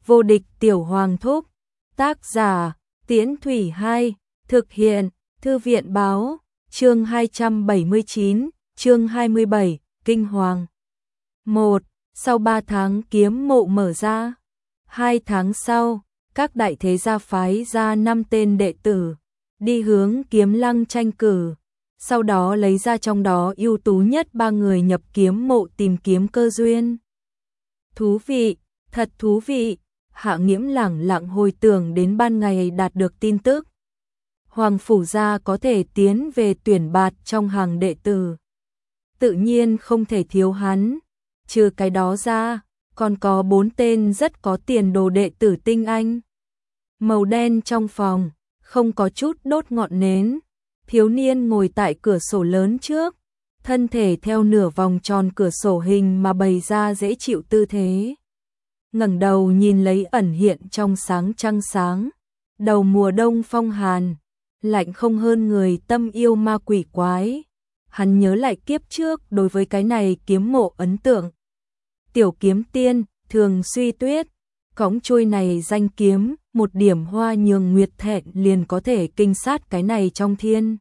Vô địch tiểu hoàng thúc. Tác giả Tiễn Thủy 2. Thực hiện Thư viện báo. Chương 279, chương 27, Kinh Hoàng. 1. Sau 3 tháng kiếm mộ mở ra. 2 tháng sau, các đại thế gia phái ra 5 tên đệ tử, đi hướng Kiếm Lăng tranh cử. Sau đó lấy ra trong đó ưu tú nhất 3 người nhập kiếm mộ tìm kiếm cơ duyên. Thú vị, thật thú vị. Hạ Nghiễm lẳng lặng hồi tưởng đến ban ngày đạt được tin tức Hoàng phủ gia có thể tiến về tuyển bạt trong hàng đệ tử. Tự nhiên không thể thiếu hắn. Trừ cái đó ra, còn có 4 tên rất có tiền đồ đệ tử tinh anh. Màu đen trong phòng, không có chút đốt ngọn nến. Thiếu niên ngồi tại cửa sổ lớn trước, thân thể theo nửa vòng tròn cửa sổ hình mà bày ra dễ chịu tư thế. Ngẩng đầu nhìn lấy ẩn hiện trong sáng trăng sáng. Đầu mùa đông phong hàn, lạnh không hơn người tâm yêu ma quỷ quái. Hắn nhớ lại kiếp trước đối với cái này kiếm mộ ấn tượng. Tiểu kiếm tiên, thường suy tuyết, cõng trôi này danh kiếm, một điểm hoa nhường nguyệt thẹn liền có thể kinh sát cái này trong thiên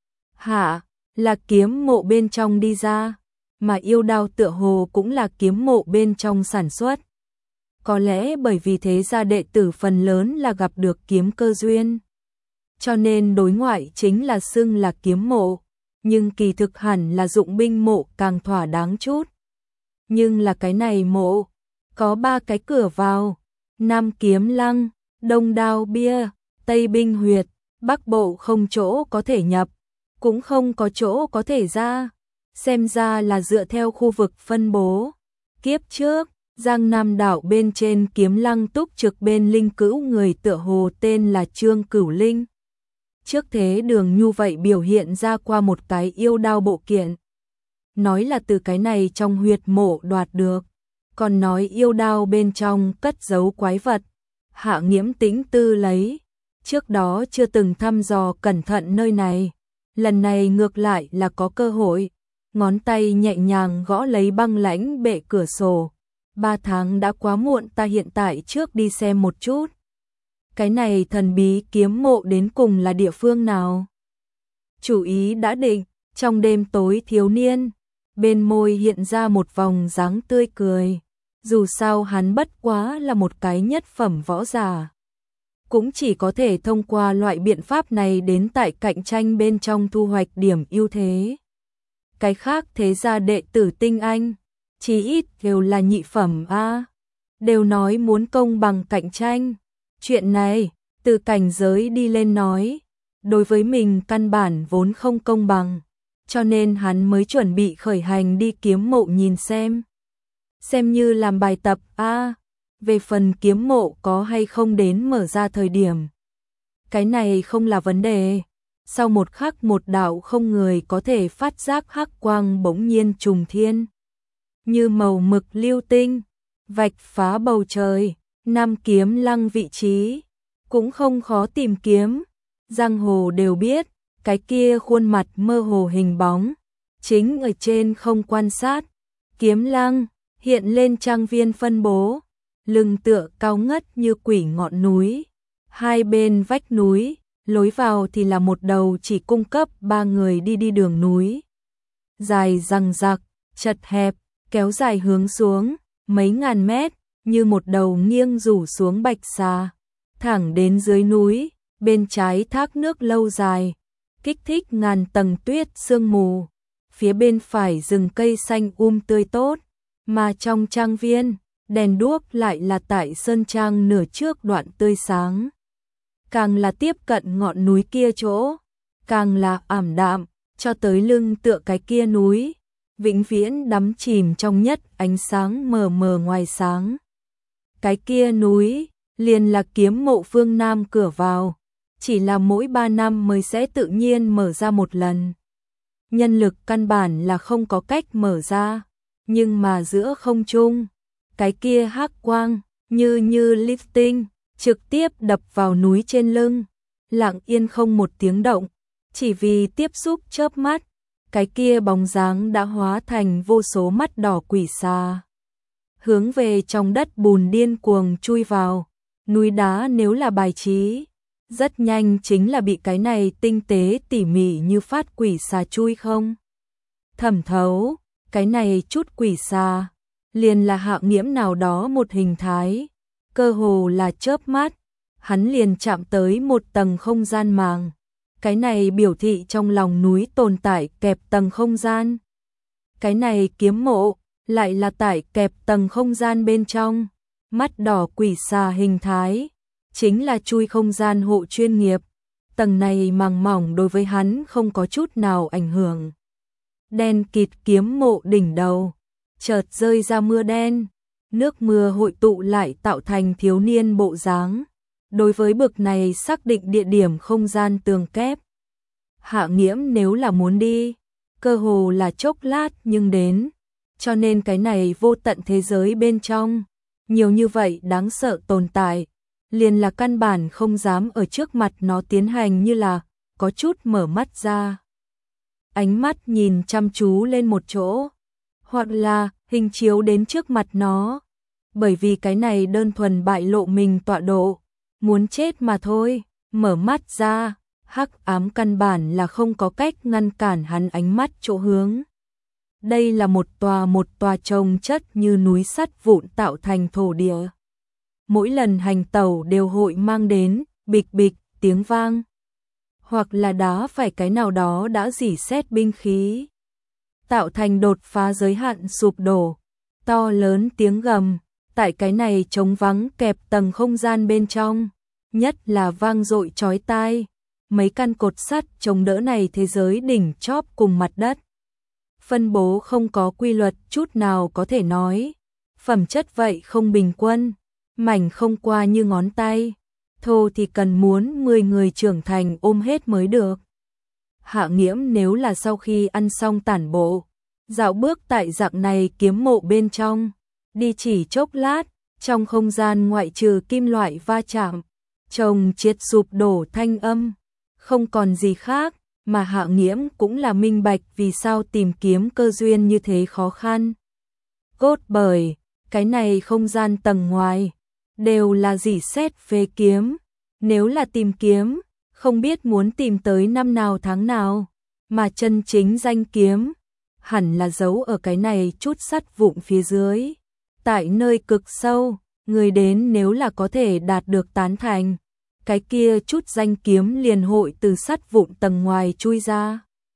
hạ, là kiếm mộ bên trong đi ra, mà yêu đao tựa hồ cũng là kiếm mộ bên trong sản xuất. Có lẽ bởi vì thế gia đệ tử phần lớn là gặp được kiếm cơ duyên, cho nên đối ngoại chính là xưng là kiếm mộ, nhưng kỳ thực hẳn là dụng binh mộ càng thỏa đáng chút. Nhưng là cái này mộ, có 3 cái cửa vào, Nam Kiếm Lăng, Đông Đao Bia, Tây Binh Huyệt, Bắc Bộ không chỗ có thể nhập, cũng không có chỗ có thể ra, xem ra là dựa theo khu vực phân bố. Kiếp trước, Giang Nam đảo bên trên Kiếm Lăng túc trực bên linh cữu người tựa hồ tên là Trương Cửu Linh. Trước thế Đường Nhu vậy biểu hiện ra qua một cái yêu đao bộ kiện. Nói là từ cái này trong huyệt mộ đoạt được, còn nói yêu đao bên trong cất giấu quái vật. Hạ Nghiễm tĩnh tư lấy, trước đó chưa từng thăm dò cẩn thận nơi này, lần này ngược lại là có cơ hội. Ngón tay nhẹ nhàng gõ lấy băng lãnh bệ cửa sổ. 3 tháng đã quá muộn, ta hiện tại trước đi xem một chút. Cái này thần bí kiếm mộ đến cùng là địa phương nào? Chủ ý đã định, trong đêm tối thiếu niên, bên môi hiện ra một vòng dáng tươi cười. Dù sao hắn bất quá là một cái nhất phẩm võ giả, cũng chỉ có thể thông qua loại biện pháp này đến tại cạnh tranh bên trong thu hoạch điểm ưu thế. Cái khác thế gia đệ tử tinh anh, chỉ ít đều là nhị phẩm a, đều nói muốn công bằng cạnh tranh. Chuyện này, từ cảnh giới đi lên nói, đối với mình căn bản vốn không công bằng, cho nên hắn mới chuẩn bị khởi hành đi kiếm mộ nhìn xem như làm bài tập a. Về phần kiếm mộ có hay không đến mở ra thời điểm, cái này không là vấn đề. Sau một khắc một đạo không người có thể phát giác hắc quang bỗng nhiên trùng thiên, như màu mực lưu tinh, vạch phá bầu trời. Nam Kiếm Lăng vị trí cũng không khó tìm kiếm, giang hồ đều biết, cái kia khuôn mặt mơ hồ hình bóng, chính ở trên không quan sát. Kiếm Lăng hiện lên trang viên phân bố, lưng tựa cao ngất như quỷ ngọn núi, hai bên vách núi, lối vào thì là một đầu chỉ cung cấp 3 người đi đường núi. Dài răng rạc, chật hẹp, kéo dài hướng xuống, mấy ngàn mét, như một đầu nghiêng rủ xuống bạch xà, thẳng đến dưới núi, bên trái thác nước lâu dài, kích thích ngàn tầng tuyết sương mù, phía bên phải rừng cây xanh tươi tốt, mà trong trang viên, đèn đuốc lại là tại sơn trang nửa trước đoạn tươi sáng. Càng là tiếp cận ngọn núi kia chỗ, càng là ảm đạm, cho tới lưng tựa cái kia núi, vĩnh viễn đắm chìm trong nhất ánh sáng mờ mờ ngoài sáng. Cái kia núi, liền là kiếm mộ phương Nam cửa vào, chỉ là mỗi 3 năm mới sẽ tự nhiên mở ra một lần. Nhân lực căn bản là không có cách mở ra, nhưng mà giữa không trung, cái kia hắc quang, như lifting, trực tiếp đập vào núi trên lưng, lặng yên không một tiếng động, chỉ vì tiếp xúc chớp mắt, cái kia bóng dáng đã hóa thành vô số mắt đỏ quỷ xà. hướng về trong đất bùn điên cuồng chui vào. Núi đá nếu là bài trí, rất nhanh chính là bị cái này tinh tế tỉ mỉ như phát quỷ xà chui không thẩm thấu. Cái này chút quỷ xà liền là Hạ Nghiễm nào đó một hình thái, cơ hồ là chớp mắt, hắn liền chạm tới một tầng không gian màng. Cái này biểu thị trong lòng núi tồn tại kẹp tầng không gian. Cái này kiếm mộ lại là tại kẹp tầng không gian bên trong. Mắt đỏ quỷ xà hình thái chính là chui không gian hộ chuyên nghiệp. Tầng này màng mỏng đối với hắn không có chút nào ảnh hưởng. Đen kịt kiếm mộ đỉnh đầu, chợt rơi ra mưa đen, nước mưa hội tụ lại tạo thành thiếu niên bộ dáng. Đối với bực này xác định địa điểm không gian tường kép, Hạ Nghiễm nếu là muốn đi, cơ hồ là chốc lát nhưng đến, cho nên cái này vô tận thế giới bên trong, nhiều như vậy đáng sợ tồn tại, liền là căn bản không dám ở trước mặt nó tiến hành như là có chút mở mắt ra. Ánh mắt nhìn chăm chú lên một chỗ, hoặc là hình chiếu đến trước mặt nó, bởi vì cái này đơn thuần bại lộ mình tọa độ, muốn chết mà thôi, mở mắt ra, hắc ám căn bản là không có cách ngăn cản hắn ánh mắt chỗ hướng. Đây là một tòa chồng chất như núi sắt vụn tạo thành thổ địa. Mỗi lần hành tẩu đều hội mang đến bịch bịch tiếng vang, hoặc là đá phải cái nào đó đã rỉ sét binh khí, tạo thành đột phá giới hạn sụp đổ, to lớn tiếng gầm, tại cái này trống vắng kẹp tầng không gian bên trong, nhất là vang dội chói tai. Mấy căn cột sắt chống đỡ này thế giới đỉnh chóp cùng mặt đất. Phân bố không có quy luật chút nào có thể nói. Phẩm chất vậy không bình quân, mảnh không qua như ngón tay, thô thì cần muốn 10 người trưởng thành ôm hết mới được. Hạ Nghiễm nếu là sau khi ăn xong tản bộ, dạo bước tại dạng này kiếm mộ bên trong, đi chỉ chốc lát, trong không gian ngoại trừ kim loại va chạm, chồng triệt sụp đổ thanh âm, không còn gì khác, mà Hạ Nghiễm cũng là minh bạch vì sao tìm kiếm cơ duyên như thế khó khăn. Cốt bởi, cái này không gian tầng ngoài, đều là rỉ sét phế kiếm, nếu là tìm kiếm, không biết muốn tìm tới năm nào tháng nào, mà chân chính danh kiếm, hẳn là giấu ở cái này chút sắt vụn phía dưới. Tại nơi cực sâu, người đến nếu là có thể đạt được tán thành, cái kia chút danh kiếm liền hội từ sắt vụn tầng ngoài chui ra.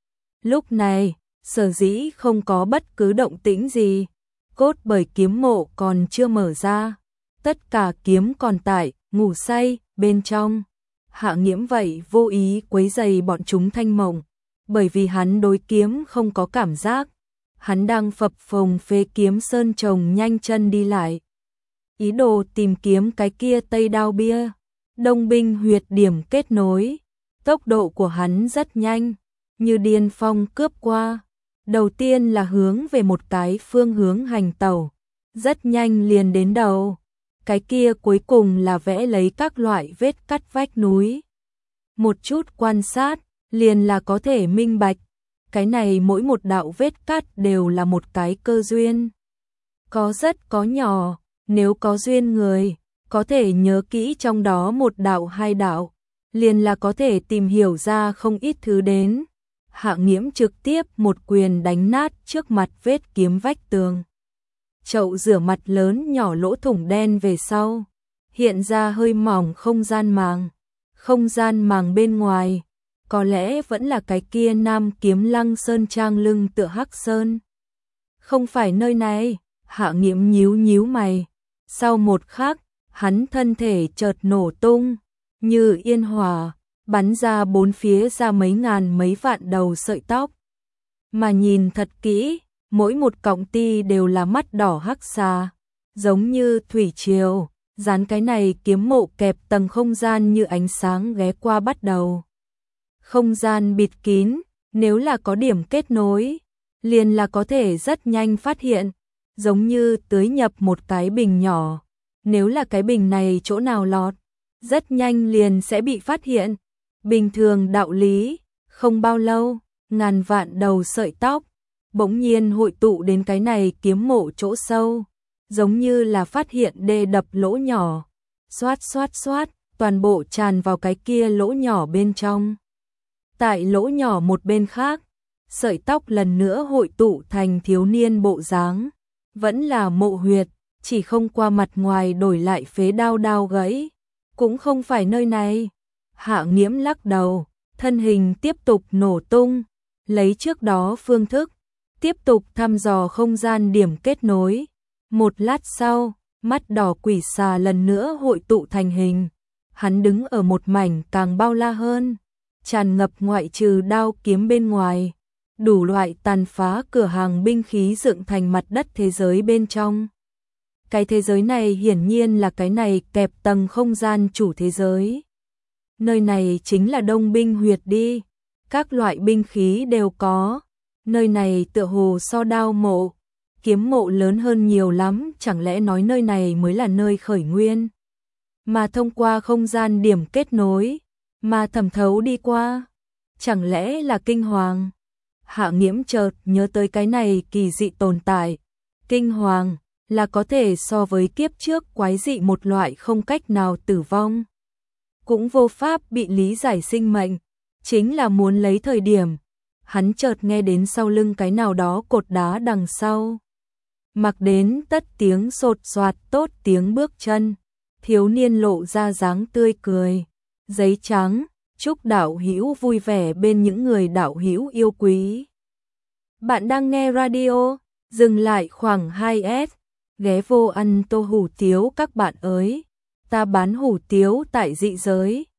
Lúc này, sở dĩ không có bất cứ động tĩnh gì, cốt bởi kiếm mộ còn chưa mở ra, tất cả kiếm còn tại, ngủ say, bên trong. Hạ Nghiễm vậy vô ý quấy rầy bọn chúng thanh mộng, bởi vì hắn đối kiếm không có cảm giác, hắn đang phập phồng phế kiếm sơn trồng nhanh chân đi lại. Ý đồ tìm kiếm cái kia Tây Đao Bia, Đông Binh huyệt điểm kết nối, tốc độ của hắn rất nhanh, như điên phong cướp qua. Đầu tiên là hướng về một cái phương hướng hành tẩu, rất nhanh liền đến đầu. Cái kia cuối cùng là vẽ lấy các loại vết cắt vách núi. Một chút quan sát, liền là có thể minh bạch, cái này mỗi một đạo vết cắt đều là một cái cơ duyên. Có rất có nhỏ, nếu có duyên người, có thể nhớ kỹ trong đó một đạo hai đạo, liền là có thể tìm hiểu ra không ít thứ đến. Hạ Nghiễm trực tiếp một quyền đánh nát trước mặt vết kiếm vách tường. Chậu rửa mặt lớn nhỏ lỗ thủng đen về sau, hiện ra hơi mỏng không gian màng. Không gian màng bên ngoài, có lẽ vẫn là cái kia Nam Kiếm Lăng Sơn trang lưng tựa Hắc Sơn. Không phải nơi này, Hạ Nghiễm nhíu nhíu mày. Sau một khắc, hắn thân thể chợt nổ tung, như yên hỏa, bắn ra bốn phía ra mấy ngàn mấy vạn đầu sợi tóc. Mà nhìn thật kỹ, mỗi một cọng ti đều là mắt đỏ hắc xà, giống như thủy triều, dán cái này kiếm mộ kẹp tầng không gian như ánh sáng ghé qua bắt đầu. Không gian bịt kín, nếu là có điểm kết nối, liền là có thể rất nhanh phát hiện, giống như tưới nhập một cái bình nhỏ. Nếu là cái bình này chỗ nào lọt, rất nhanh liền sẽ bị phát hiện. Bình thường đạo lý, không bao lâu, ngàn vạn đầu sợi tóc bỗng nhiên hội tụ đến cái này kiếm mộ chỗ sâu, giống như là phát hiện đê đập lỗ nhỏ. Xoát xoát xoát, toàn bộ tràn vào cái kia lỗ nhỏ bên trong. Tại lỗ nhỏ một bên khác, sợi tóc lần nữa hội tụ thành thiếu niên bộ dáng, vẫn là Mộ Huyệt, chỉ không qua mặt ngoài đổi lại phế đao đao gãy, cũng không phải nơi này. Hạ Nghiễm lắc đầu, thân hình tiếp tục nổ tung, lấy trước đó phương thức, tiếp tục thăm dò không gian điểm kết nối. Một lát sau, mắt đỏ quỷ xà lần nữa hội tụ thành hình, hắn đứng ở một mảnh càng bao la hơn, tràn ngập ngoại trừ đao kiếm bên ngoài, đủ loại tàn phá cửa hàng binh khí dựng thành mặt đất thế giới bên trong. Cái thế giới này hiển nhiên là cái này kẹp tầng không gian chủ thế giới. Nơi này chính là Đông Binh Huyệt đi, các loại binh khí đều có. Nơi này tựa hồ so đao mộ, kiếm mộ lớn hơn nhiều lắm, chẳng lẽ nói nơi này mới là nơi khởi nguyên. Mà thông qua không gian điểm kết nối, mà thẩm thấu đi qua, chẳng lẽ là kinh hoàng. Hạ Nghiễm chợt nhớ tới cái này kỳ dị tồn tại. Kinh hoàng là có thể so với kiếp trước quái dị một loại không cách nào tử vong, cũng vô pháp bị lý giải sinh mệnh, chính là muốn lấy thời điểm. Hắn chợt nghe đến sau lưng cái nào đó cột đá đằng sau. Mặc đến tất tiếng sột soạt tốt tiếng bước chân, thiếu niên lộ ra dáng tươi cười. Giấy trắng, chúc đạo hữu vui vẻ bên những người đạo hữu yêu quý. Bạn đang nghe radio, dừng lại khoảng 2S, ghé vô ăn tô hủ tiếu các bạn ơi. Ta bán hủ tiếu tại dị giới.